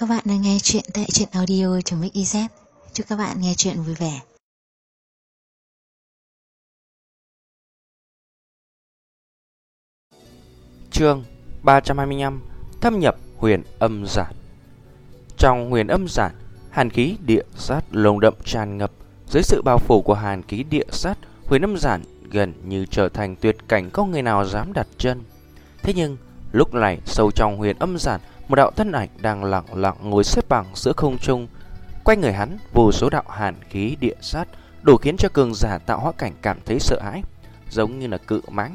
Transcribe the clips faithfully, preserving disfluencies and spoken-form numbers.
Các bạn đang nghe chuyện tại truyện audio.mixyz. Chúc các bạn nghe chuyện vui vẻ. Chương ba trăm hai mươi lăm. Thâm nhập huyền âm giản. Trong huyền âm giản, hàn khí địa sát lồng đậm tràn ngập. Dưới sự bao phủ của hàn khí địa sát, huyền âm giản gần như trở thành tuyệt cảnh không người nào dám đặt chân. Thế nhưng lúc này sâu trong huyền âm giản, một đạo thân ảnh đang lặng lặng ngồi xếp bằng giữa không trung. Quanh người hắn vô số đạo hàn khí địa sát, đủ khiến cho cường giả tạo hóa cảnh cảm thấy sợ hãi, giống như là cự mãng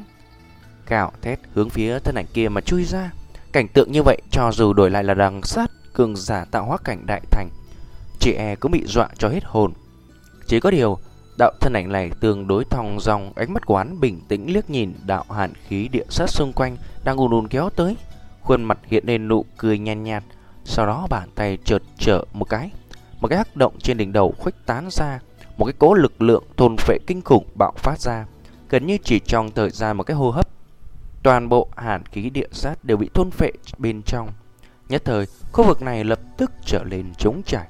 gào thét hướng phía thân ảnh kia mà chui ra. Cảnh tượng như vậy cho dù đổi lại là đằng sát cường giả tạo hóa cảnh đại thành, chị e cũng bị dọa cho hết hồn. Chỉ có điều đạo thân ảnh này tương đối thong dong, ánh mắt của hắn bình tĩnh liếc nhìn đạo hàn khí địa sát xung quanh đang ùn ùn kéo tới, khuôn mặt hiện lên nụ cười nhàn nhạt, nhạt. Sau đó bàn tay chợt trở một cái, một cái hắc động trên đỉnh đầu khuếch tán ra, một cái cỗ lực lượng thôn phệ kinh khủng bạo phát ra, gần như chỉ trong thời gian một cái hô hấp, toàn bộ hàn khí địa sát đều bị thôn phệ bên trong. Nhất thời, khu vực này lập tức trở nên trống trải.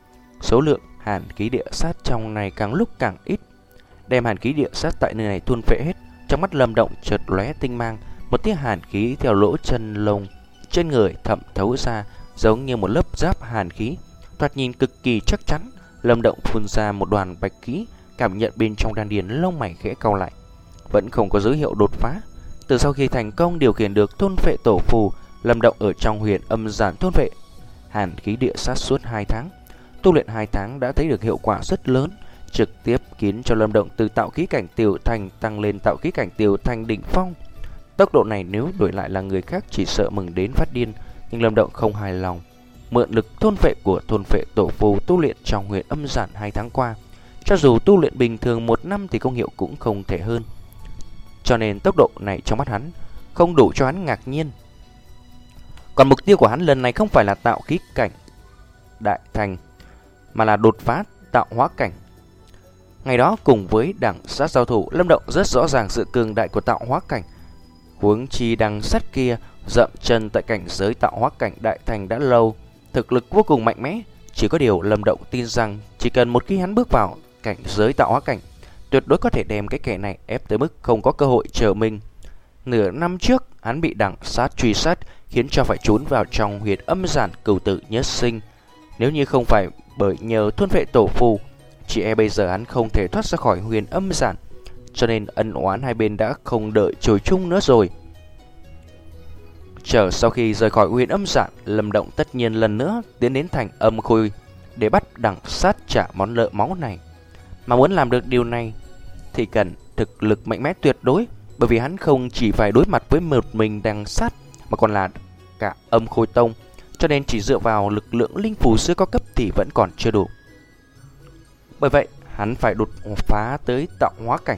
Số lượng hàn khí địa sát trong này càng lúc càng ít, đem hàn khí địa sát tại nơi này thôn phệ hết. Trong mắt Lâm Động chợt lóe tinh mang, một tia hàn khí theo lỗ chân lông trên người thẩm thấu ra, giống như một lớp giáp hàn khí, thoạt nhìn cực kỳ chắc chắn. Lâm Động phun ra một đoàn bạch khí, cảm nhận bên trong đan điền, lông mày khẽ cau lại, vẫn không có dấu hiệu đột phá. Từ sau khi thành công điều khiển được thôn phệ tổ phù, Lâm Động ở trong huyền âm giản thôn phệ hàn khí địa sát suốt hai tháng. Tu luyện hai tháng đã thấy được hiệu quả rất lớn, trực tiếp khiến cho Lâm Động từ tạo khí cảnh tiểu thành tăng lên tạo khí cảnh tiểu thành đỉnh phong. Tốc độ này nếu đổi lại là người khác chỉ sợ mừng đến phát điên, nhưng Lâm Động không hài lòng. Mượn lực thôn phệ của thôn phệ tổ phù tu luyện trong huyền âm giản hai tháng qua, cho dù tu luyện bình thường một năm thì công hiệu cũng không thể hơn. Cho nên tốc độ này trong mắt hắn không đủ cho hắn ngạc nhiên. Còn mục tiêu của hắn lần này không phải là tạo khí cảnh đại thành, mà là đột phá tạo hóa cảnh. Ngày đó cùng với đẳng sát giao thủ, Lâm Động rất rõ ràng sự cường đại của tạo hóa cảnh. Huống chi đằng sát kia dậm chân tại cảnh giới tạo hóa cảnh đại thành đã lâu, thực lực vô cùng mạnh mẽ. Chỉ có điều Lâm Động tin rằng chỉ cần một khi hắn bước vào cảnh giới tạo hóa cảnh, tuyệt đối có thể đem cái kẻ này ép tới mức không có cơ hội trở mình. Nửa năm trước hắn bị đẳng sát truy sát, khiến cho phải trốn vào trong huyền âm giản cửu tử nhất sinh. Nếu như không phải bởi nhờ thôn phệ tổ phù, chỉ e bây giờ hắn không thể thoát ra khỏi huyền âm giản. Cho nên ân oán hai bên đã không đợi chồi chung nữa rồi. Chờ sau khi rời khỏi huyền âm giản, Lâm Động tất nhiên lần nữa tiến đến thành âm khôi để bắt đẳng sát trả món nợ máu này. Mà muốn làm được điều này thì cần thực lực mạnh mẽ tuyệt đối, bởi vì hắn không chỉ phải đối mặt với một mình đằng sát mà còn là cả âm khôi tông, cho nên chỉ dựa vào lực lượng linh phù sư cao cấp thì vẫn còn chưa đủ. Bởi vậy hắn phải đột phá tới tạo hóa cảnh.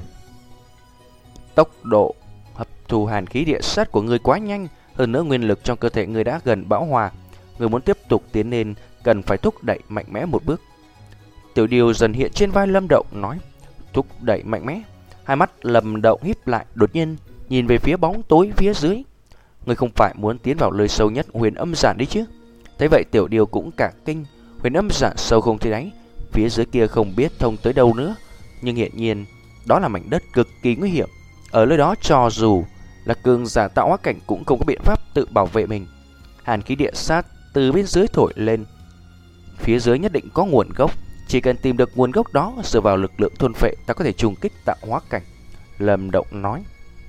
Tốc độ hấp thu hàn khí địa sát của người quá nhanh, hơn nữa nguyên lực trong cơ thể người đã gần bão hòa. Người muốn tiếp tục tiến lên cần phải thúc đẩy mạnh mẽ một bước. Tiểu điều dần hiện trên vai Lâm Động nói, thúc đẩy mạnh mẽ. Hai mắt Lâm Động híp lại, đột nhiên nhìn về phía bóng tối phía dưới. Người không phải muốn tiến vào nơi sâu nhất huyền âm giản đấy chứ? Thế vậy tiểu điều cũng cả kinh. Huyền âm giản sâu không thấy đáy, phía dưới kia không biết thông tới đâu nữa. Nhưng hiện nhiên đó là mảnh đất cực kỳ nguy hiểm. Ở nơi đó cho dù là cường giả tạo hóa cảnh cũng không có biện pháp tự bảo vệ mình. Hàn khí địa sát từ bên dưới thổi lên, phía dưới nhất định có nguồn gốc. Chỉ cần tìm được nguồn gốc đó, dựa vào lực lượng thôn phệ, ta có thể trùng kích tạo hóa cảnh. Lâm Động nói.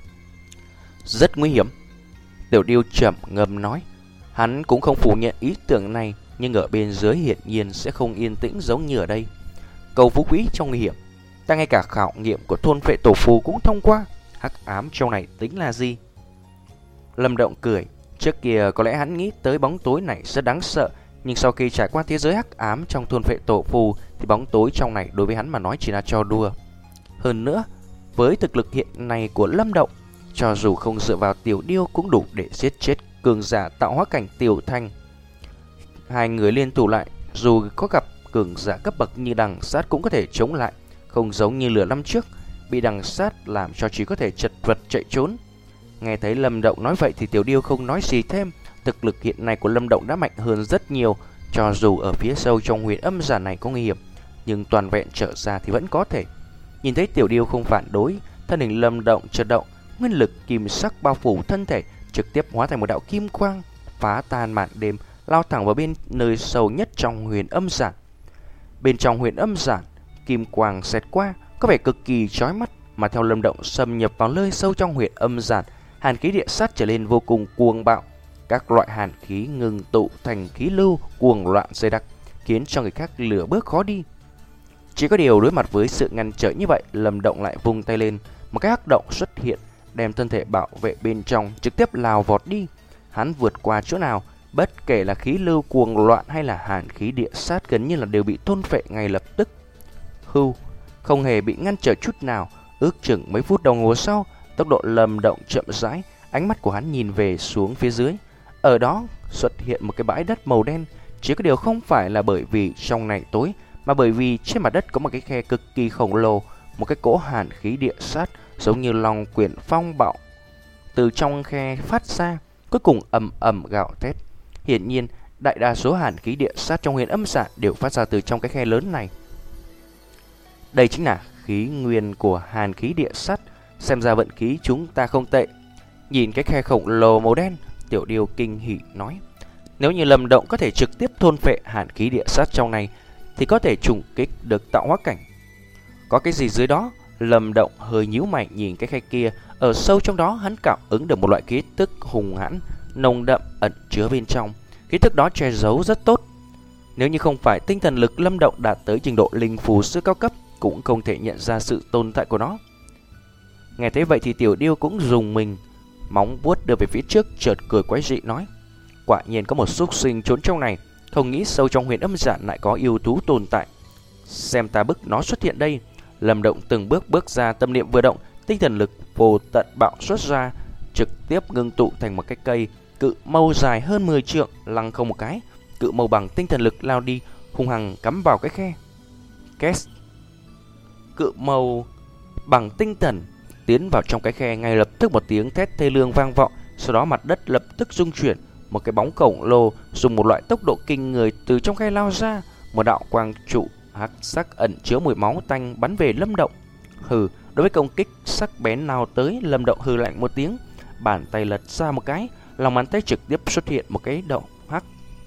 Rất nguy hiểm. Tiểu điêu trầm ngâm nói. Hắn cũng không phủ nhận ý tưởng này, nhưng ở bên dưới hiển nhiên sẽ không yên tĩnh giống như ở đây. Cầu phú quý trong nguy hiểm, ta ngay cả khảo nghiệm của thôn phệ tổ phù cũng thông qua. Hắc ám trong này tính là gì? Lâm Động cười. Trước kia có lẽ hắn nghĩ tới bóng tối này rất đáng sợ, nhưng sau khi trải qua thế giới hắc ám trong thôn phệ tổ phù thì bóng tối trong này đối với hắn mà nói chỉ là trò đùa. Hơn nữa, với thực lực hiện nay của Lâm Động, cho dù không dựa vào tiểu điêu cũng đủ để giết chết cường giả tạo hóa cảnh tiểu thành. Hai người liên thủ lại, dù có gặp cường giả cấp bậc như đằng sát cũng có thể chống lại, không giống như lửa năm trước bị đằng sát làm cho chỉ có thể chật vật chạy trốn. Nghe thấy Lâm Động nói vậy thì tiểu điêu không nói gì thêm. Thực lực hiện nay của Lâm Động đã mạnh hơn rất nhiều, Cho dù ở phía sâu trong huyền âm giản này có nguy hiểm, nhưng toàn vẹn trở ra thì vẫn có thể. Nhìn thấy Tiểu Điêu không phản đối, thân hình Lâm Động chợt động, nguyên lực kim sắc bao phủ thân thể, trực tiếp hóa thành một đạo kim quang, phá tan màn đêm, lao thẳng vào bên nơi sâu nhất trong huyền âm giản. Bên trong huyền âm giản, kim quang xẹt qua, có vẻ cực kỳ chói mắt, mà theo Lâm Động xâm nhập vào nơi sâu trong huyền âm giản, hàn khí địa sát trở lên vô cùng cuồng bạo. Các loại hàn khí ngừng tụ thành khí lưu cuồng loạn dày đặc, khiến cho người khác lửa bước khó đi. Chỉ có điều đối mặt với sự ngăn trở như vậy, Lâm Động lại vung tay lên, một cái hắc động xuất hiện, đem thân thể bảo vệ bên trong trực tiếp lao vọt đi. Hắn vượt qua chỗ nào, bất kể là khí lưu cuồng loạn hay là hàn khí địa sát gần như là đều bị thôn phệ ngay lập tức. Hưu, không hề bị ngăn trở chút nào. Ước chừng mấy phút đồng hồ sau, tốc độ Lâm Động chậm rãi, ánh mắt của hắn nhìn về xuống phía dưới. Ở đó xuất hiện một cái bãi đất màu đen. Chỉ có điều không phải là bởi vì trong này tối, mà bởi vì trên mặt đất có một cái khe cực kỳ khổng lồ, một cái cỗ hàn khí địa sát giống như lòng quyển phong bạo từ trong khe phát ra, cuối cùng ầm ầm gào thét. Hiển nhiên, đại đa số hàn khí địa sát trong huyền âm giản đều phát ra từ trong cái khe lớn này. Đây chính là khí nguyên của hàn khí địa sát, xem ra vận khí chúng ta không tệ. Nhìn cái khe khổng lồ màu đen, Tiểu Điêu kinh hỉ nói: nếu như Lâm Động có thể trực tiếp thôn phệ hàn khí địa sát trong này, thì có thể trùng kích được tạo hóa cảnh. Có cái gì dưới đó? Lâm Động hơi nhíu mày nhìn cái khe kia. Ở sâu trong đó hắn cảm ứng được một loại khí tức hùng hãn, nồng đậm ẩn chứa bên trong. Khí tức đó che giấu rất tốt. Nếu như không phải tinh thần lực Lâm Động đạt tới trình độ linh phù sư cao cấp, cũng không thể nhận ra sự tồn tại của nó. Nghe thấy vậy thì Tiểu Điêu cũng rùng mình, móng vuốt đưa về phía trước, chợt cười quái dị nói: quả nhiên có một súc sinh trốn trong này, không nghĩ sâu trong huyền âm giản lại có yêu thú tồn tại. Xem ta bức nó xuất hiện đây. Lâm Động từng bước bước ra, tâm niệm vừa động, tinh thần lực vô tận bạo xuất ra, trực tiếp ngưng tụ thành một cái cây cự mâu dài hơn mười trượng, lăng không một cái, cự mâu bằng tinh thần lực lao đi, hung hăng cắm vào cái khe. Két. Cự mâu bằng tinh thần tiến vào trong cái khe, ngay lập tức một tiếng thét thê lương vang vọng, sau đó mặt đất lập tức rung chuyển, một cái bóng khổng lồ dùng một loại tốc độ kinh người từ trong khe lao ra, một đạo quang trụ hắc sắc ẩn chứa mùi máu tanh bắn về Lâm Động. Hừ, đối với công kích sắc bén nào tới, Lâm Động hừ lạnh một tiếng, bàn tay lật ra một cái, lòng bàn tay trực tiếp xuất hiện một cái động hắc,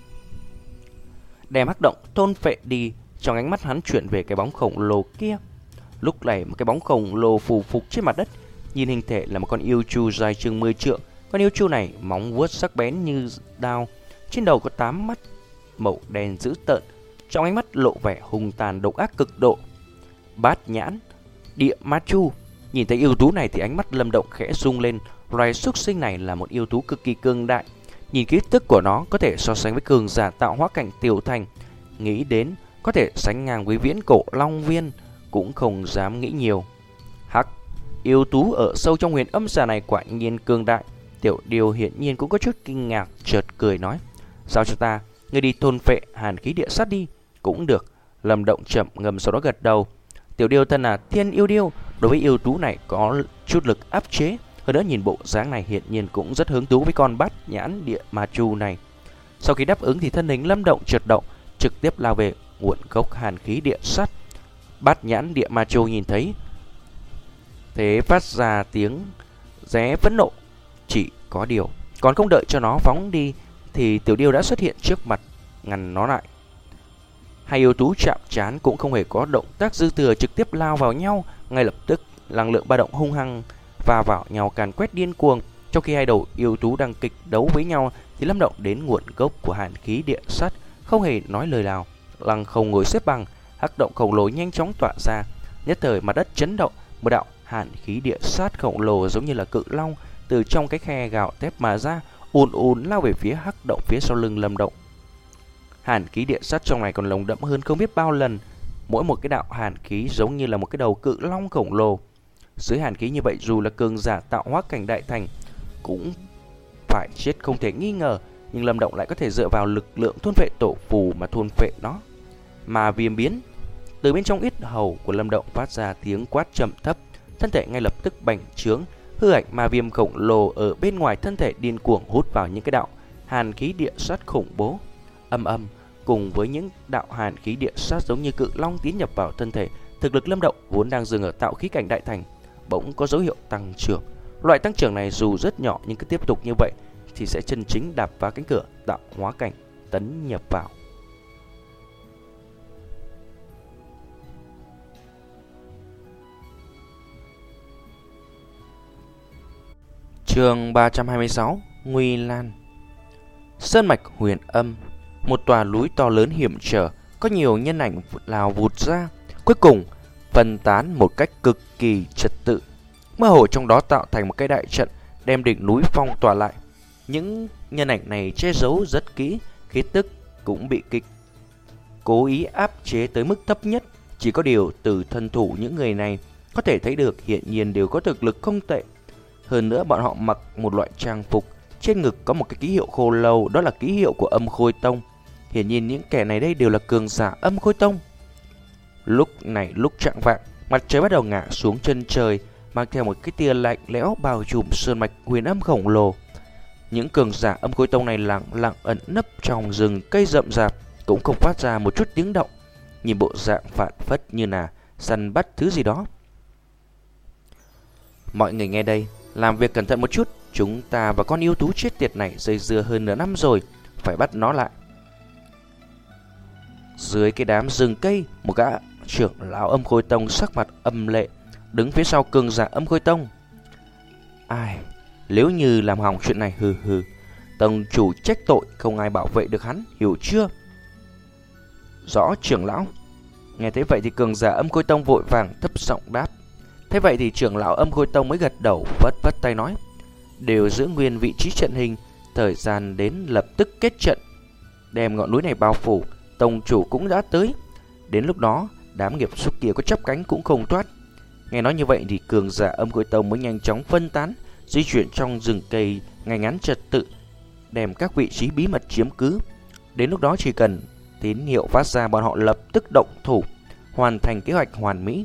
đem hắc động thôn phệ đi. Trong ánh mắt hắn chuyển về cái bóng khổng lồ kia. Lúc này một cái bóng khổng lồ phù phục trên mặt đất, nhìn hình thể là một con yêu chu dài chừng mười trượng. Con yêu chu này móng vuốt sắc bén như đao, trên đầu có tám mắt màu đen dữ tợn, trong ánh mắt lộ vẻ hung tàn độc ác cực độ. Bát nhãn địa ma chu. Nhìn thấy yêu thú này thì ánh mắt Lâm Động khẽ rung lên. Loài súc sinh này là một yêu thú cực kỳ cường đại, nhìn khí tức của nó có thể so sánh với cường giả tạo hóa cảnh tiểu thành. Nghĩ đến có thể sánh ngang với viễn cổ long viên, cũng không dám nghĩ nhiều. Hắc, yêu thú ở sâu trong huyền âm giản này quả nhiên cường đại. Tiểu Điêu hiển nhiên cũng có chút kinh ngạc, chợt cười nói: giao cho ta, ngươi đi thôn phệ hàn khí địa sát đi. Cũng được. Lâm Động chậm ngầm sau đó gật đầu. Tiểu Điêu thân là thiên yêu điêu, đối với yêu thú này có chút lực áp chế, hơn nữa nhìn bộ dáng này hiển nhiên cũng rất hứng thú với con bát nhãn địa ma chu này. Sau khi đáp ứng thì thân hình Lâm Động chợt động, trực tiếp lao về nguồn gốc hàn khí địa sát. Bát nhãn địa ma chu nhìn thấy thế phát ra tiếng ré phẫn nộ. Chỉ có điều còn không đợi cho nó phóng đi thì Tiểu Điêu đã xuất hiện trước mặt, ngăn nó lại. Hai yêu thú chạm trán cũng không hề có động tác dư thừa, trực tiếp lao vào nhau. Ngay lập tức năng lượng ba động hung hăng va vào nhau càn quét điên cuồng. Trong khi hai đầu yêu thú đang kịch đấu với nhau thì Lâm Động đến nguồn gốc của hàn khí địa sát, không hề nói lời nào, lăng không ngồi xếp bằng. Hắc động khổng lồ nhanh chóng tỏa ra, nhất thời mặt đất chấn động, một đạo hàn khí địa sát khổng lồ giống như là cự long từ trong cái khe gào thét mà ra, ùn ùn lao về phía hắc động phía sau lưng Lâm Động. Hàn khí địa sát trong này còn lồng đậm hơn không biết bao lần, mỗi một cái đạo hàn khí giống như là một cái đầu cự long khổng lồ. Dưới hàn khí như vậy, dù là cường giả tạo hóa cảnh đại thành cũng phải chết không thể nghi ngờ, nhưng Lâm Động lại có thể dựa vào lực lượng thôn phệ tổ phù mà thôn phệ nó. Mà viêm biến, từ bên trong yết hầu của Lâm Động phát ra tiếng quát trầm thấp, thân thể ngay lập tức bành trướng, hư ảnh ma viêm khổng lồ ở bên ngoài thân thể điên cuồng hút vào những cái đạo hàn khí địa sát khủng bố. Âm âm, cùng với những đạo hàn khí địa sát giống như cự long tiến nhập vào thân thể, thực lực Lâm Động vốn đang dừng ở tạo khí cảnh đại thành bỗng có dấu hiệu tăng trưởng. Loại tăng trưởng này dù rất nhỏ nhưng cứ tiếp tục như vậy thì sẽ chân chính đạp vào cánh cửa tạo hóa cảnh tấn nhập vào. Chương ba trăm hai mươi sáu: Nguy Lan. Sơn mạch Huyền Âm, một tòa núi to lớn hiểm trở, có nhiều nhân ảnh lao vụt ra, cuối cùng phân tán một cách cực kỳ trật tự. Mơ hồ trong đó tạo thành một cái đại trận đem đỉnh núi phong tỏa lại. Những nhân ảnh này che giấu rất kỹ, khí tức cũng bị kịch cố ý áp chế tới mức thấp nhất. Chỉ có điều từ thân thủ những người này có thể thấy được hiện nhiên đều có thực lực không tệ. Hơn nữa bọn họ mặc một loại trang phục, trên ngực có một cái ký hiệu khô lâu, đó là ký hiệu của Âm Khôi Tông. Hiển nhiên những kẻ này đây đều là cường giả Âm Khôi Tông. Lúc này lúc chạng vạng, mặt trời bắt đầu ngả xuống chân trời, mang theo một cái tia lạnh lẽo bao trùm sơn mạch Huyền Âm khổng lồ. Những cường giả Âm Khôi Tông này lặng lặng ẩn nấp trong rừng cây rậm rạp, cũng không phát ra một chút tiếng động, nhìn bộ dạng phản phất như là săn bắt thứ gì đó. Mọi người nghe đây, làm việc cẩn thận một chút. Chúng ta và con yêu thú chết tiệt này dây dưa hơn nửa năm rồi, phải bắt nó lại. Dưới cái đám rừng cây, một gã trưởng lão Âm Khôi Tông sắc mặt âm lệ đứng phía sau cường giả Âm Khôi Tông. Ai, nếu như làm hỏng chuyện này, hừ hừ, tông chủ trách tội, không ai bảo vệ được hắn, hiểu chưa? Rõ trưởng lão. Nghe thấy vậy thì cường giả Âm Khôi Tông vội vàng thấp giọng đáp. Thế vậy thì trưởng lão Âm Khôi Tông mới gật đầu, vất vất tay nói: đều giữ nguyên vị trí trận hình, thời gian đến lập tức kết trận, đem ngọn núi này bao phủ. Tông chủ cũng đã tới, đến lúc đó đám nghiệp xúc kia có chắp cánh cũng không thoát. Nghe nói như vậy thì cường giả Âm Khôi Tông mới nhanh chóng phân tán, di chuyển trong rừng cây ngay ngắn trật tự, đem các vị trí bí mật chiếm cứ. Đến lúc đó chỉ cần tín hiệu phát ra, bọn họ lập tức động thủ, hoàn thành kế hoạch hoàn mỹ.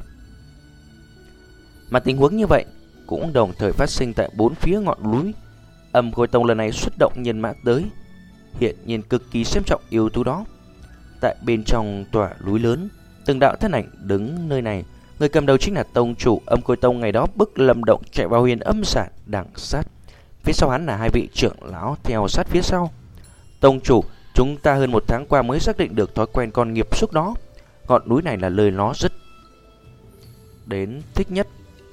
Mà tình huống như vậy cũng đồng thời phát sinh tại bốn phía ngọn núi. Âm Khôi Tông lần này xuất động nhân mã tới, hiện nhiên cực kỳ xem trọng yêu thú đó. Tại bên trong tòa núi lớn, từng đạo thân ảnh đứng nơi này. Người cầm đầu chính là tông chủ Âm Khôi Tông ngày đó bức Lâm Động chạy vào Huyền Âm Giản đằng sát. Phía sau hắn là hai vị trưởng lão theo sát phía sau. Tông chủ, chúng ta hơn một tháng qua mới xác định được thói quen con nghiệp xúc đó. Ngọn núi này là lời nó rất đến thích nhất.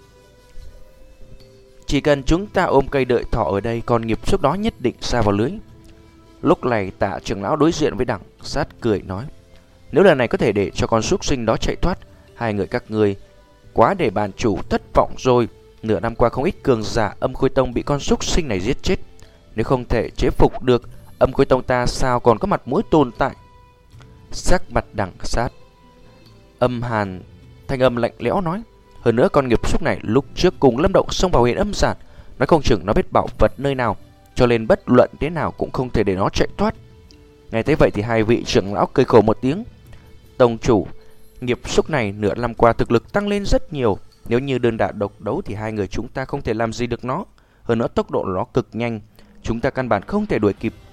Chỉ cần chúng ta ôm cây đợi thọ ở đây, con nghiệp xúc đó nhất định sa vào lưới. Lúc này Tạ trưởng lão đối diện với đẳng sát cười nói: nếu lần này có thể để cho con súc sinh đó chạy thoát, hai người các ngươi quá để bàn chủ thất vọng rồi. Nửa năm qua không ít cường giả Âm Khôi Tông bị con súc sinh này giết chết. Nếu không thể chế phục được, Âm Khôi Tông ta sao còn có mặt mũi tồn tại? Sắc mặt đẳng sát âm hàn, thanh âm lạnh lẽo nói: hơn nữa con nghiệp xúc này lúc trước cùng Lâm Động xông vào Huyền Âm Giản, nói không chừng nó biết bảo vật nơi nào, cho nên bất luận thế nào cũng không thể để nó chạy thoát. Nghe thấy vậy thì hai vị trưởng lão cười khổ một tiếng. Tông chủ, nghiệp xúc này nửa năm qua thực lực tăng lên rất nhiều, nếu như đơn đả độc đấu thì hai người chúng ta không thể làm gì được nó. Hơn nữa tốc độ nó cực nhanh, chúng ta căn bản không thể đuổi kịp.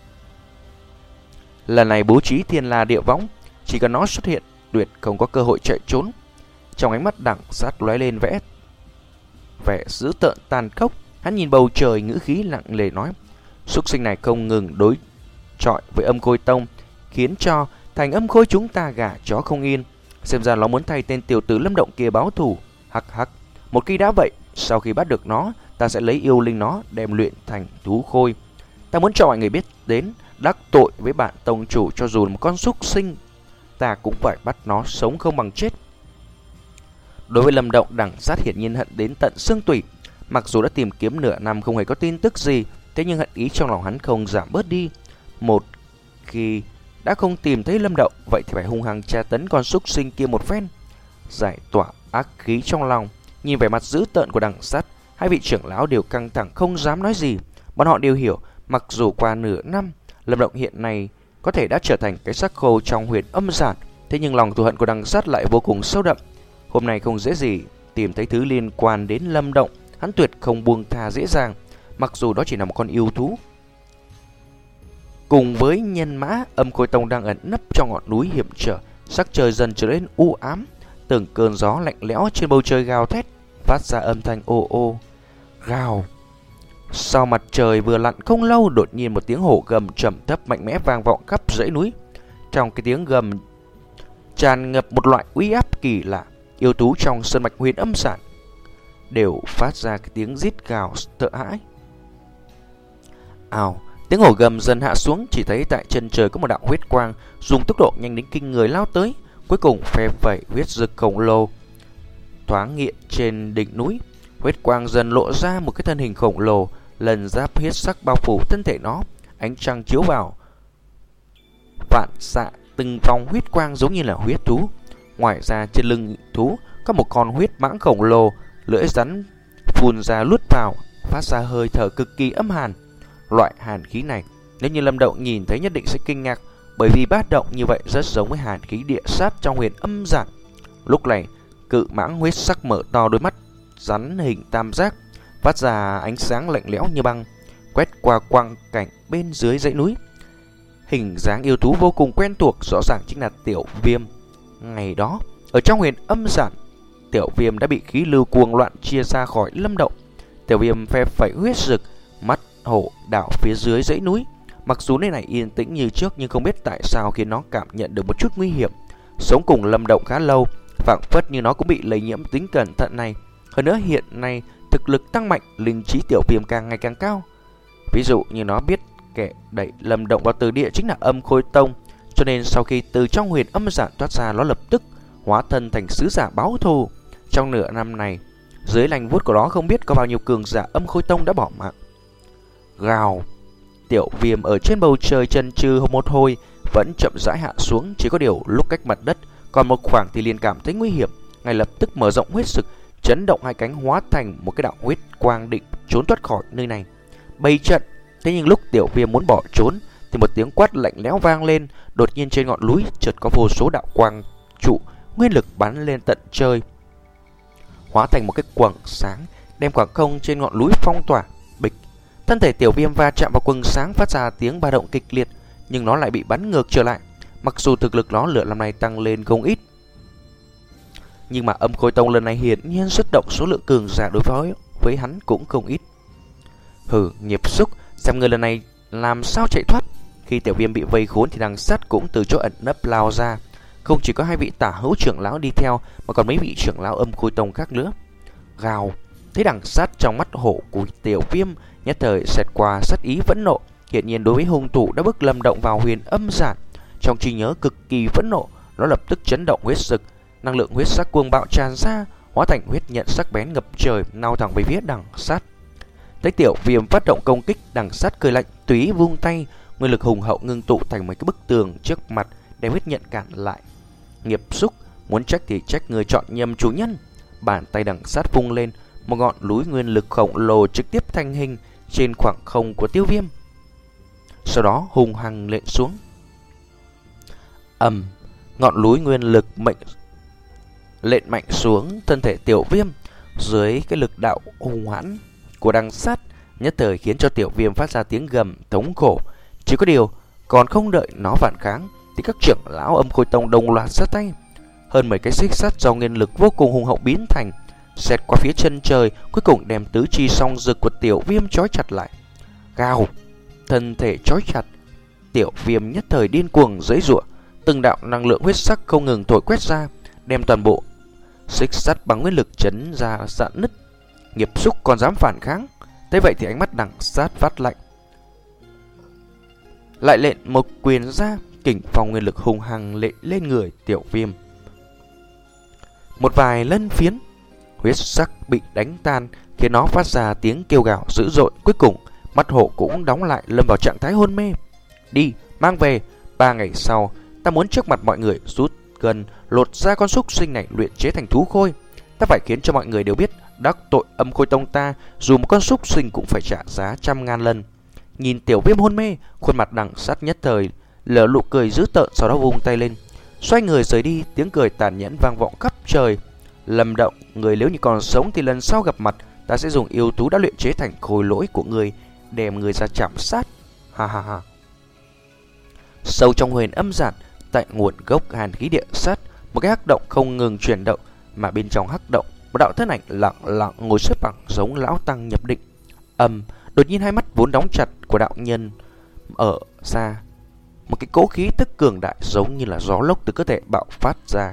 Lần này bố trí Thiên La Địa Võng, chỉ cần nó xuất hiện tuyệt không có cơ hội chạy trốn. Trong ánh mắt đẳng sát lóe lên vẽ vẻ dữ tợn tàn khốc. Hắn nhìn bầu trời ngữ khí nặng nề nói: súc sinh này không ngừng đối chọi với Âm Khôi Tông, khiến cho thành Âm Khôi chúng ta gà chó không yên. Xem ra nó muốn thay tên tiểu tử Lâm Động kia báo thù. Hắc hắc, một khi đã vậy, sau khi bắt được nó, ta sẽ lấy yêu linh nó đem luyện thành thú khôi. Ta muốn cho mọi người biết đến đắc tội với bạn tông chủ, cho dù là một con súc sinh, ta cũng phải bắt nó sống không bằng chết. Đối với Lâm Động, đẳng sát hiển nhiên hận đến tận xương tủy. Mặc dù đã tìm kiếm nửa năm không hề có tin tức gì, thế nhưng hận ý trong lòng hắn không giảm bớt đi. Một khi đã không tìm thấy Lâm Động, vậy thì phải hung hăng tra tấn con súc sinh kia một phen, giải tỏa ác khí trong lòng. Nhìn vẻ mặt dữ tợn của đẳng sát, hai vị trưởng lão đều căng thẳng không dám nói gì. Bọn họ đều hiểu, mặc dù qua nửa năm, Lâm Động hiện nay có thể đã trở thành cái xác khô trong Huyền Âm Giản, thế nhưng lòng thù hận của đằng sát lại vô cùng sâu đậm. Hôm nay không dễ gì tìm thấy thứ liên quan đến Lâm Động, hắn tuyệt không buông tha dễ dàng, mặc dù đó chỉ là một con yêu thú. Cùng với nhân mã, Âm Khôi Tông đang ẩn nấp trong ngọn núi hiểm trở, sắc trời dần trở nên u ám, từng cơn gió lạnh lẽo trên bầu trời gào thét, phát ra âm thanh ô ô gào. Sau mặt trời vừa lặn không lâu, đột nhiên một tiếng hổ gầm trầm thấp mạnh mẽ vang vọng khắp dãy núi. Trong cái tiếng gầm tràn ngập một loại uy áp kỳ lạ, yêu thú trong sơn mạch Huyền Âm Giản đều phát ra cái tiếng rít gào sợ hãi. Ào, tiếng hổ gầm dần hạ xuống, chỉ thấy tại chân trời có một đạo huyết quang dùng tốc độ nhanh đến kinh người lao tới, cuối cùng phe phẩy huyết rực khổng lồ thoáng hiện trên đỉnh núi. Huyết quang dần lộ ra một cái thân hình khổng lồ, lần giáp huyết sắc bao phủ thân thể nó, ánh trăng chiếu vào vạn xạ từng vòng huyết quang giống như là huyết thú. Ngoài ra trên lưng thú có một con huyết mãng khổng lồ, lưỡi rắn phun ra luốt vào, phát ra hơi thở cực kỳ âm hàn. Loại hàn khí này nếu như Lâm Động nhìn thấy nhất định sẽ kinh ngạc, bởi vì bát động như vậy rất giống với hàn khí địa sát trong Huyền Âm Giản. Lúc này cự mãng huyết sắc mở to đôi mắt rắn hình tam giác, phát ra ánh sáng lạnh lẽo như băng, quét qua quang cảnh bên dưới dãy núi. Hình dáng yêu thú vô cùng quen thuộc, rõ ràng chính là Tiểu Viêm. Ngày đó ở trong Huyền Âm Giản, Tiểu Viêm đã bị khí lưu cuồng loạn chia ra khỏi Lâm Động. Tiểu Viêm phe phẩy huyết rực, mắt hổ đảo phía dưới dãy núi. Mặc dù nơi này yên tĩnh như trước, nhưng không biết tại sao khiến nó cảm nhận được một chút nguy hiểm. Sống cùng Lâm Động khá lâu, phảng phất như nó cũng bị lây nhiễm tính cẩn thận này. Hơn nữa hiện nay thực lực tăng mạnh, linh trí Tiểu Viêm càng ngày càng cao. Ví dụ như nó biết kẻ đẩy Lâm Động vào từ địa chính là Âm Khôi Tông, cho nên sau khi từ trong Huyền Âm Giản thoát ra, nó lập tức hóa thân thành sứ giả báo thù. Trong nửa năm này, dưới lành vuốt của nó không biết có bao nhiêu cường giả Âm Khôi Tông đã bỏ mạng. Gào. Tiểu Viêm ở trên bầu trời chần chừ một hồi vẫn chậm rãi hạ xuống, chỉ có điều lúc cách mặt đất còn một khoảng thì liền cảm thấy nguy hiểm, ngay lập tức mở rộng huyết sực, chấn động hai cánh hóa thành một cái đạo huyết quang định trốn thoát khỏi nơi này. Bày trận. Thế nhưng lúc Tiểu Viêm muốn bỏ trốn thì một tiếng quát lạnh lẽo vang lên, đột nhiên trên ngọn núi chợt có vô số đạo quang trụ nguyên lực bắn lên tận trời, hóa thành một cái quầng sáng đem khoảng không trên ngọn núi phong tỏa. Bịch. Thân thể Tiểu Viêm va chạm vào quầng sáng, phát ra tiếng ba động kịch liệt, nhưng nó lại bị bắn ngược trở lại. Mặc dù thực lực nó lửa năm nay tăng lên không ít, nhưng mà Âm Khôi Tông lần này hiển nhiên xuất động số lượng cường giả đối với với hắn cũng không ít. Hừ, nghiệp xúc, xem người lần này làm sao chạy thoát. Khi Tiểu Viêm bị vây khốn thì Đằng Sắt cũng từ chỗ ẩn nấp lao ra. Không chỉ có hai vị tả hữu trưởng lão đi theo, mà còn mấy vị trưởng lão Âm Khôi Tông khác nữa. Gào. Thấy Đằng Sắt, trong mắt hổ của Tiểu Viêm nhất thời xẹt qua sát ý phẫn nộ. Hiện nhiên đối với hung thủ đã bức Lâm Động vào Huyền Âm Giản, trong trí nhớ cực kỳ phẫn nộ, nó lập tức chấn động huyết sực, năng lượng huyết sắc cuồng bạo tràn ra, hóa thành huyết nhận sắc bén ngập trời, lao thẳng về phía Đằng Sắt. Thấy Tiểu Viêm phát động công kích, Đằng Sắt cười lạnh, tùy ý vung tay, nguyên lực hùng hậu ngưng tụ thành mấy cái bức tường trước mặt đem huyết nhận cản lại. Nghiệp xúc, muốn trách thì trách người chọn nhầm chủ nhân. Bàn tay Đằng Sắt vung lên, một ngọn núi nguyên lực khổng lồ trực tiếp thành hình trên khoảng không của Tiêu Viêm, sau đó hùng hăng lện xuống. Ầm, ngọn núi nguyên lực mệnh lện mạnh xuống thân thể Tiểu Viêm. Dưới cái lực đạo hùng hãn của Đằng Sắt, nhất thời khiến cho Tiểu Viêm phát ra tiếng gầm thống khổ. Chỉ có điều còn không đợi nó phản kháng thì các trưởng lão Âm Khôi Tông đồng loạt ra tay. Hơn mười cái xích sắt do nguyên lực vô cùng hùng hậu biến thành, xẹt qua phía chân trời, cuối cùng đem tứ chi song rực của Tiểu Viêm trói chặt lại. Gào. Thân thể trói chặt, Tiểu Viêm nhất thời điên cuồng giãy giụa, từng đạo năng lượng huyết sắc không ngừng thổi quét ra, đem toàn bộ xích sắt bằng nguyên lực chấn ra rạn nứt. Nghiệp xúc còn dám phản kháng. Thế vậy thì ánh mắt Đằng Sắt phát lạnh, lại lện một quyền ra, kình phong nguyên lực hùng hăng lệ lên người Tiểu Viêm. Một vài lân phiến huyết sắc bị đánh tan, khiến nó phát ra tiếng kêu gào dữ dội. Cuối cùng mắt hổ cũng đóng lại, lâm vào trạng thái hôn mê. Đi, mang về. Ba ngày sau, ta muốn trước mặt mọi người rút gần lột ra con súc sinh này, luyện chế thành thú khôi. Ta phải khiến cho mọi người đều biết đắc tội Âm Khôi Tông ta, dù một con súc sinh cũng phải trả giá trăm ngàn lần. Nhìn Tiểu Viêm hôn mê, khuôn mặt Đằng Sắt nhất thời lở nụ cười dữ tợn, sau đó vung tay lên, xoay người rời đi. Tiếng cười tàn nhẫn vang vọng khắp trời. Lâm Động, người nếu như còn sống thì lần sau gặp mặt, ta sẽ dùng yêu thú đã luyện chế thành khôi lỗi của người, đem người ra chạm sát. Ha ha ha. Sâu trong huyền âm giản, tại nguồn gốc hàn khí địa sát, một cái hắc động không ngừng chuyển động, mà bên trong hắc động một đạo thân ảnh lặng lặng ngồi xếp bằng giống lão tăng nhập định. Ầm, đột nhiên hai mắt vốn đóng chặt của đạo nhân ở xa, một cái cỗ khí tức cường đại giống như là gió lốc từ cơ thể bạo phát ra.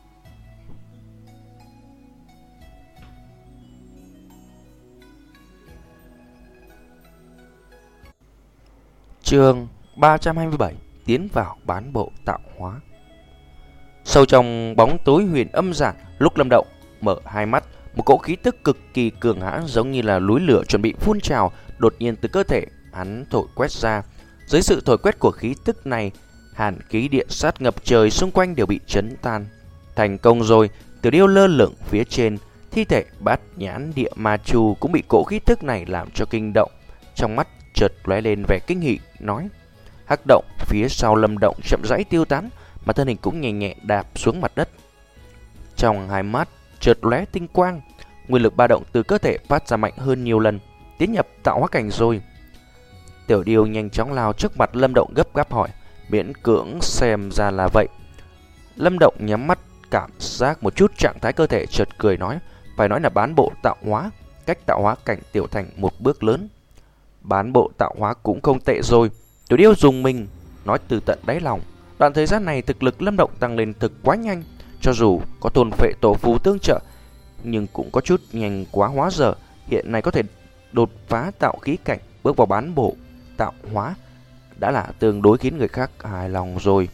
Chương ba trăm hai mươi bảy: Tiến vào bán bộ tạo hóa. Sâu trong bóng tối huyền âm giản, lúc Lâm Động mở hai mắt, một cỗ khí tức cực kỳ cường hãn giống như là núi lửa chuẩn bị phun trào đột nhiên từ cơ thể hắn thổi quét ra. Dưới sự thổi quét của khí tức này, hàn khí địa sát ngập trời xung quanh đều bị chấn tan. Thành công rồi, Tiểu Điêu lơ lửng phía trên, thi thể bát nhãn địa ma chu cũng bị cỗ khí tức này làm cho kinh động. Trong mắt chợt lóe lên vẻ kinh hỉ, nói: hắc động phía sau Lâm Động chậm rãi tiêu tán, mà thân hình cũng nhẹ nhẹ đạp xuống mặt đất. Trong hai mắt chợt lóe tinh quang, nguyên lực ba động từ cơ thể phát ra mạnh hơn nhiều lần, tiến nhập tạo hóa cảnh rồi. Tiểu Điêu nhanh chóng lao trước mặt Lâm Động gấp gáp hỏi, miễn cưỡng xem ra là vậy. Lâm Động nhắm mắt cảm giác một chút trạng thái cơ thể, chợt cười nói: phải nói là bán bộ tạo hóa, cách tạo hóa cảnh tiểu thành một bước lớn. Bán bộ tạo hóa cũng không tệ rồi. Tiểu Điêu dùng mình nói từ tận đáy lòng. Đoạn thời gian này thực lực Lâm Động tăng lên thực quá nhanh, cho dù có thôn phệ tổ phù tương trợ, nhưng cũng có chút nhanh quá hóa dở. Hiện nay có thể đột phá tạo khí cảnh, bước vào bán bộ tạo hóa đã là tương đối khiến người khác hài lòng rồi.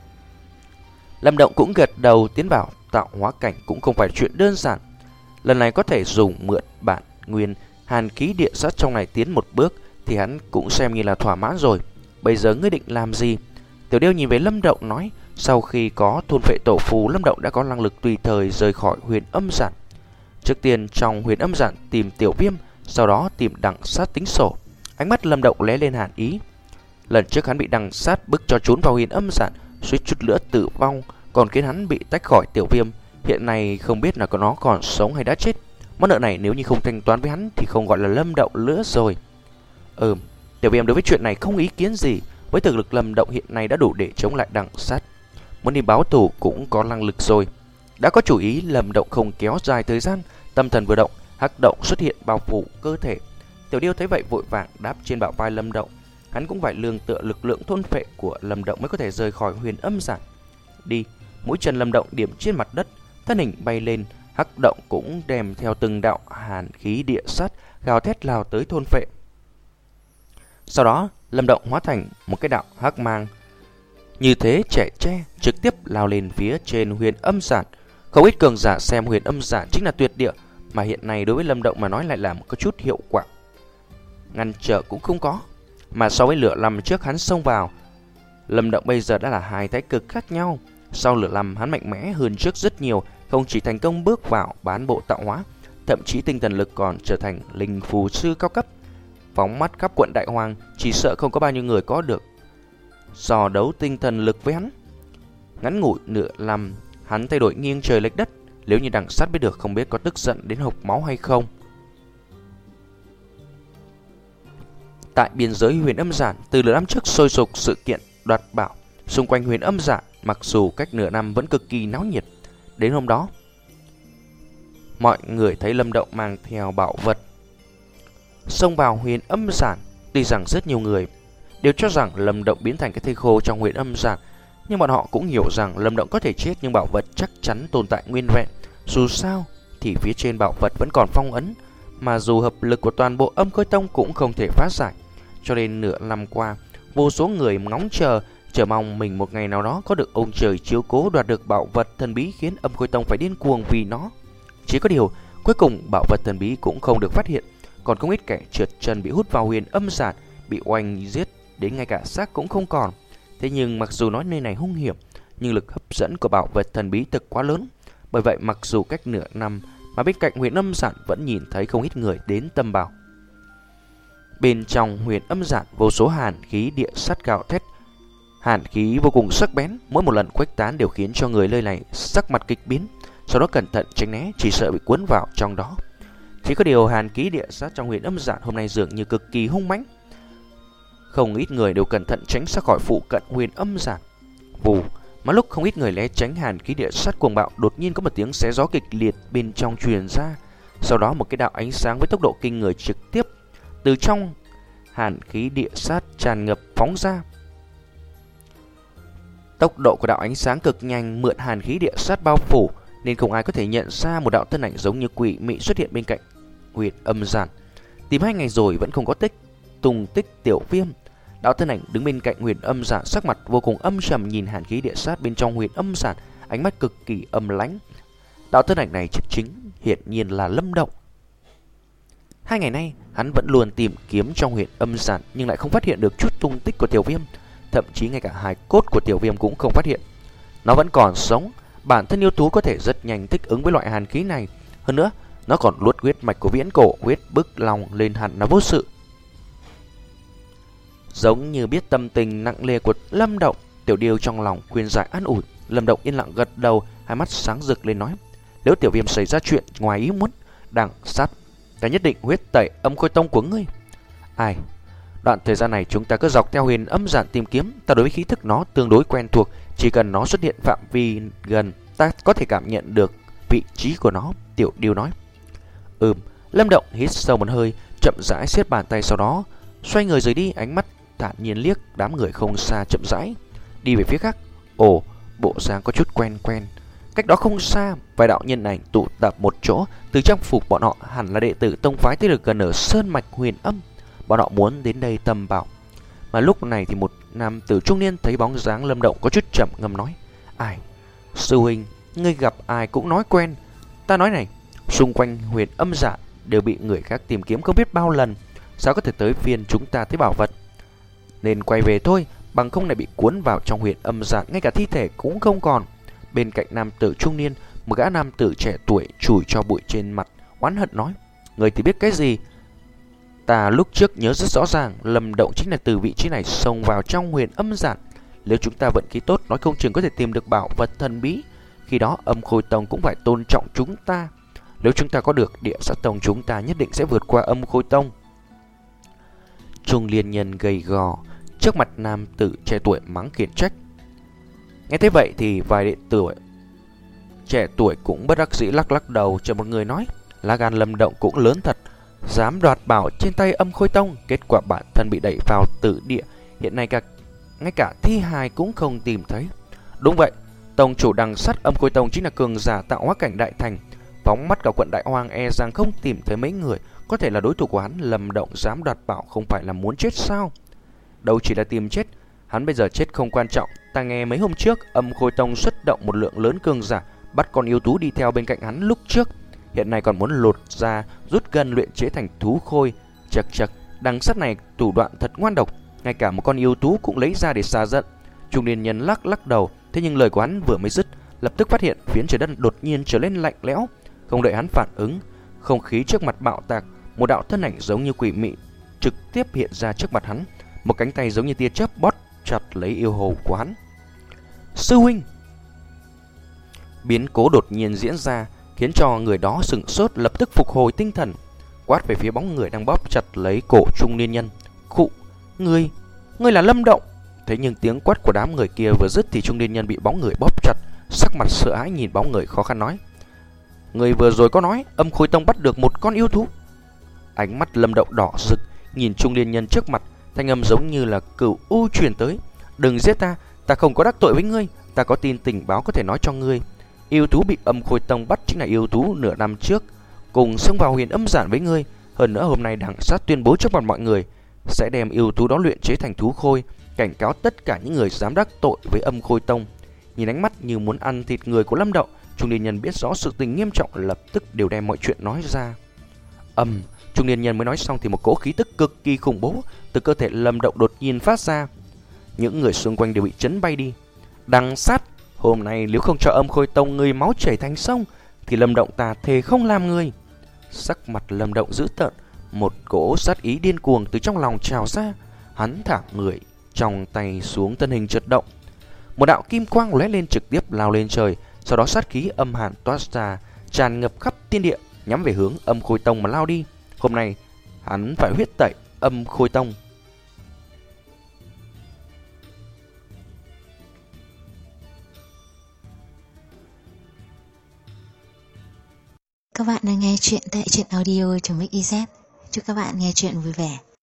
Lâm Động cũng gật đầu, tiến vào tạo hóa cảnh cũng không phải chuyện đơn giản. Lần này có thể dùng mượn bản nguyên hàn khí địa sát trong này tiến một bước thì hắn cũng xem như là thỏa mãn rồi. Bây giờ ngươi định làm gì? Tiểu Điêu nhìn về Lâm Động nói, sau khi có thôn phệ tổ phù, Lâm Động đã có năng lực tùy thời rời khỏi huyền âm giản. Trước tiên trong huyền âm giản tìm Tiểu Viêm, sau đó tìm Đằng Sát tính sổ. Ánh mắt Lâm Động lóe lên hàn ý. Lần trước hắn bị Đằng Sát bức cho trốn vào huyền âm giản, suýt chút nữa tử vong, còn khiến hắn bị tách khỏi Tiểu Viêm. Hiện nay không biết là có nó còn sống hay đã chết. Món nợ này nếu như không thanh toán với hắn thì không gọi là Lâm Động nữa rồi. Ừm, Tiểu Viêm đối với chuyện này không ý kiến gì. Với thực lực Lâm Động hiện nay đã đủ để chống lại Đằng Sát, muốn đi báo thù cũng có năng lực rồi. Đã có chủ ý, Lâm Động không kéo dài thời gian, tâm thần vừa động, hắc động xuất hiện bao phủ cơ thể. Tiểu Điêu thấy vậy vội vàng đáp trên bả vai Lâm Động. Hắn cũng phải lường tựa lực lượng thôn phệ của Lâm Động mới có thể rời khỏi huyền âm giản. Đi, mũi chân Lâm Động điểm trên mặt đất, thân hình bay lên, hắc động cũng đem theo từng đạo hàn khí địa sát gào thét lao tới thôn phệ. Sau đó Lâm Động hóa thành một cái đạo hắc mang, như thế trẻ tre trực tiếp lao lên phía trên huyền âm giản. Không ít cường giả xem huyền âm giản chính là tuyệt địa, mà hiện nay đối với Lâm Động mà nói lại là một có chút hiệu quả. Ngăn trở cũng không có, mà so với lửa lâm trước hắn xông vào, Lâm Động bây giờ đã là hai thái cực khác nhau. Sau lửa lâm hắn mạnh mẽ hơn trước rất nhiều, không chỉ thành công bước vào bán bộ tạo hóa, thậm chí tinh thần lực còn trở thành linh phù sư cao cấp. Phóng mắt khắp quận Đại Hoàng, chỉ sợ không có bao nhiêu người có được dò đấu tinh thần lực với hắn. Ngắn ngủi nửa năm, hắn thay đổi nghiêng trời lệch đất. Nếu như Đằng Sát biết được, không biết có tức giận đến hộc máu hay không. Tại biên giới huyền âm giản, từ nửa năm trước sôi sục sự kiện đoạt bảo xung quanh huyền âm giản, mặc dù cách nửa năm vẫn cực kỳ náo nhiệt. Đến hôm đó, mọi người thấy Lâm Động mang theo bảo vật xông vào huyền âm giản. Tuy rằng rất nhiều người đều cho rằng Lâm Động biến thành cái thây khô trong huyền âm giản, nhưng bọn họ cũng hiểu rằng Lâm Động có thể chết nhưng bảo vật chắc chắn tồn tại nguyên vẹn. Dù sao thì phía trên bảo vật vẫn còn phong ấn, mà dù hợp lực của toàn bộ Âm Khôi Tông cũng không thể phá giải. Cho nên nửa năm qua, vô số người ngóng chờ, chờ mong mình một ngày nào đó có được ông trời chiếu cố đoạt được bảo vật thần bí, khiến Âm Khôi Tông phải điên cuồng vì nó. Chỉ có điều, cuối cùng bảo vật thần bí cũng không được phát hiện, còn không ít kẻ trượt chân bị hút vào huyền âm giản, bị oanh giết đến ngay cả xác cũng không còn. Thế nhưng mặc dù nói nơi này hung hiểm, nhưng lực hấp dẫn của bảo vật thần bí thực quá lớn. Bởi vậy mặc dù cách nửa năm mà bên cạnh huyền âm giản vẫn nhìn thấy không ít người đến tầm bảo. Bên trong huyền âm giản, vô số hàn khí địa sát gào thét. Hàn khí vô cùng sắc bén, mỗi một lần khuếch tán đều khiến cho người nơi này sắc mặt kịch biến, sau đó cẩn thận tránh né, chỉ sợ bị cuốn vào trong đó. Chỉ có điều hàn khí địa sát trong huyền âm giản hôm nay dường như cực kỳ hung mãnh, không ít người đều cẩn thận tránh xa khỏi phụ cận huyền âm giản. Vù, mà lúc không ít người né tránh hàn khí địa sát cuồng bạo, đột nhiên có một tiếng xé gió kịch liệt bên trong truyền ra. Sau đó một cái đạo ánh sáng với tốc độ kinh người trực tiếp từ trong hàn khí địa sát tràn ngập phóng ra. Tốc độ của đạo ánh sáng cực nhanh, mượn hàn khí địa sát bao phủ nên không ai có thể nhận ra một đạo thân ảnh giống như quỷ mị xuất hiện bên cạnh huyền âm giản. Tìm hai ngày rồi vẫn không có tích tung tích Tiểu Viêm. Đạo thân ảnh đứng bên cạnh huyền âm giản sắc mặt vô cùng âm trầm nhìn hàn khí địa sát bên trong huyền âm giản, ánh mắt cực kỳ âm lãnh. Đạo thân ảnh này trực chính hiển nhiên là Lâm Động. Hai ngày nay hắn vẫn luôn tìm kiếm trong huyền âm giản nhưng lại không phát hiện được chút tung tích của Tiểu Viêm, thậm chí ngay cả hài cốt của Tiểu Viêm cũng không phát hiện. Nó vẫn còn sống, bản thân yêu thú có thể rất nhanh thích ứng với loại hàn khí này, hơn nữa nó còn luốt huyết mạch của viễn cổ, huyết bức lòng lên hẳn là vô sự. Giống như biết tâm tình nặng nề của Lâm Động, Tiểu Điêu trong lòng khuyên giải an ủi. Lâm Động yên lặng gật đầu, hai mắt sáng rực lên nói: nếu Tiểu Viêm xảy ra chuyện ngoài ý muốn, đằng sát ta nhất định huyết tẩy âm khôi tông của ngươi. Ai, đoạn thời gian này chúng ta cứ dọc theo huyền âm giản tìm kiếm, ta đối với khí thức nó tương đối quen thuộc, chỉ cần nó xuất hiện phạm vi gần, ta có thể cảm nhận được vị trí của nó. Tiểu Điêu nói. Ừm. Lâm Động hít sâu một hơi, chậm rãi siết bàn tay, sau đó xoay người rời đi, ánh mắt thản nhiên liếc đám người không xa, chậm rãi đi về phía khác. Ồ, bộ dáng có chút quen quen. Cách đó không xa, vài đạo nhân ảnh tụ tập một chỗ, từ trang phục bọn họ hẳn là đệ tử tông phái thế lực gần ở sơn mạch huyền âm. Bọn họ muốn đến đây tầm bảo. Mà lúc này thì một nam tử trung niên thấy bóng dáng Lâm Động có chút chậm ngâm nói: ai, sư huynh, ngươi gặp ai cũng nói quen. Ta nói này, xung quanh huyền âm dạ đều bị người khác tìm kiếm không biết bao lần, sao có thể tới phiên chúng ta thấy bảo vật? Nên quay về thôi, bằng không lại bị cuốn vào trong huyền âm dạ, ngay cả thi thể cũng không còn. Bên cạnh nam tử trung niên, một gã nam tử trẻ tuổi chùi cho bụi trên mặt, oán hận nói: người thì biết cái gì? Ta lúc trước nhớ rất rõ ràng, Lâm Động chính là từ vị trí này xông vào trong huyền âm giản. Nếu chúng ta vận khí tốt, nói không chừng có thể tìm được bảo vật thần bí. Khi đó âm khôi tông cũng phải tôn trọng chúng ta. Nếu chúng ta có được địa sát tông, chúng ta nhất định sẽ vượt qua âm khôi tông. Trung liên nhân gầy gò trước mặt nam tử trẻ tuổi mắng khiển trách. Nghe thế vậy thì vài đệ tử trẻ tuổi cũng bất đắc dĩ lắc lắc đầu, chờ một người nói: lá gan Lâm Động cũng lớn thật, dám đoạt bảo trên tay âm khôi tông, kết quả bản thân bị đẩy vào tử địa, hiện nay cả ngay cả thi hài cũng không tìm thấy. Đúng vậy, tông chủ đằng sắt âm khôi tông chính là cường giả tạo hóa cảnh đại thành, phóng mắt cả quận Đại Hoang e rằng không tìm thấy mấy người có thể là đối thủ của hắn. Lâm Động dám đoạt bảo không phải là muốn chết sao? Đâu chỉ là tìm chết, hắn bây giờ chết không quan trọng. Ta nghe mấy hôm trước âm khôi tông xuất động một lượng lớn cường giả, bắt con yêu thú đi theo bên cạnh hắn lúc trước, hiện nay còn muốn lột ra rút gân luyện chế thành thú khôi. Chật chật, đằng sắt này thủ đoạn thật ngoan độc, ngay cả một con yêu thú cũng lấy ra để xả giận. Trung niên nhân lắc lắc đầu, thế nhưng lời của hắn vừa mới dứt, lập tức phát hiện phiến trời đất đột nhiên trở nên lạnh lẽo. Không đợi hắn phản ứng, không khí trước mặt bạo tạc, một đạo thân ảnh giống như quỷ mị trực tiếp hiện ra trước mặt hắn, một cánh tay giống như tia chớp bóp chặt lấy yêu hồ của hắn. Sư huynh! Biến cố đột nhiên diễn ra khiến cho người đó sửng sốt, lập tức phục hồi tinh thần, quát về phía bóng người đang bóp chặt lấy cổ trung niên nhân. Khụ, ngươi, ngươi là Lâm Động! Thế nhưng tiếng quát của đám người kia vừa dứt thì trung niên nhân bị bóng người bóp chặt, sắc mặt sợ hãi nhìn bóng người, khó khăn nói: người vừa rồi có nói âm khôi tông bắt được một con yêu thú. Ánh mắt Lâm Động đỏ rực nhìn trung niên nhân trước mặt, thanh âm giống như là cửu u truyền tới: đừng giết ta, ta không có đắc tội với ngươi, ta có tin tình báo có thể nói cho ngươi. Yêu thú bị âm khôi tông bắt chính là yêu thú nửa năm trước cùng xông vào huyền âm giản với ngươi. Hơn nữa hôm nay đằng sát tuyên bố trước mặt mọi người sẽ đem yêu thú đó luyện chế thành thú khôi, cảnh cáo tất cả những người dám đắc tội với âm khôi tông. Nhìn ánh mắt như muốn ăn thịt người của Lâm Động, trung niên nhân biết rõ sự tình nghiêm trọng, lập tức đều đem mọi chuyện nói ra. Ầm, um, trung niên nhân mới nói xong thì một cỗ khí tức cực kỳ khủng bố từ cơ thể Lâm Động đột nhiên phát ra. Những người xung quanh đều bị chấn bay đi. Đằng sát, hôm nay nếu không cho âm khôi tông ngươi máu chảy thành sông thì Lâm Động ta thề không làm ngươi. Sắc mặt Lâm Động dữ tợn, một cỗ sát ý điên cuồng từ trong lòng trào ra. Hắn thả người trong tay xuống, thân hình chợt động, một đạo kim quang lóe lên trực tiếp lao lên trời, sau đó sát khí âm hàn toát ra tràn ngập khắp thiên địa, nhắm về hướng âm khôi tông mà lao đi. Hôm nay hắn phải huyết tẩy âm khôi tông. Các bạn đang nghe chuyện tại truyện audio.mixyz. Chúc các bạn nghe chuyện vui vẻ.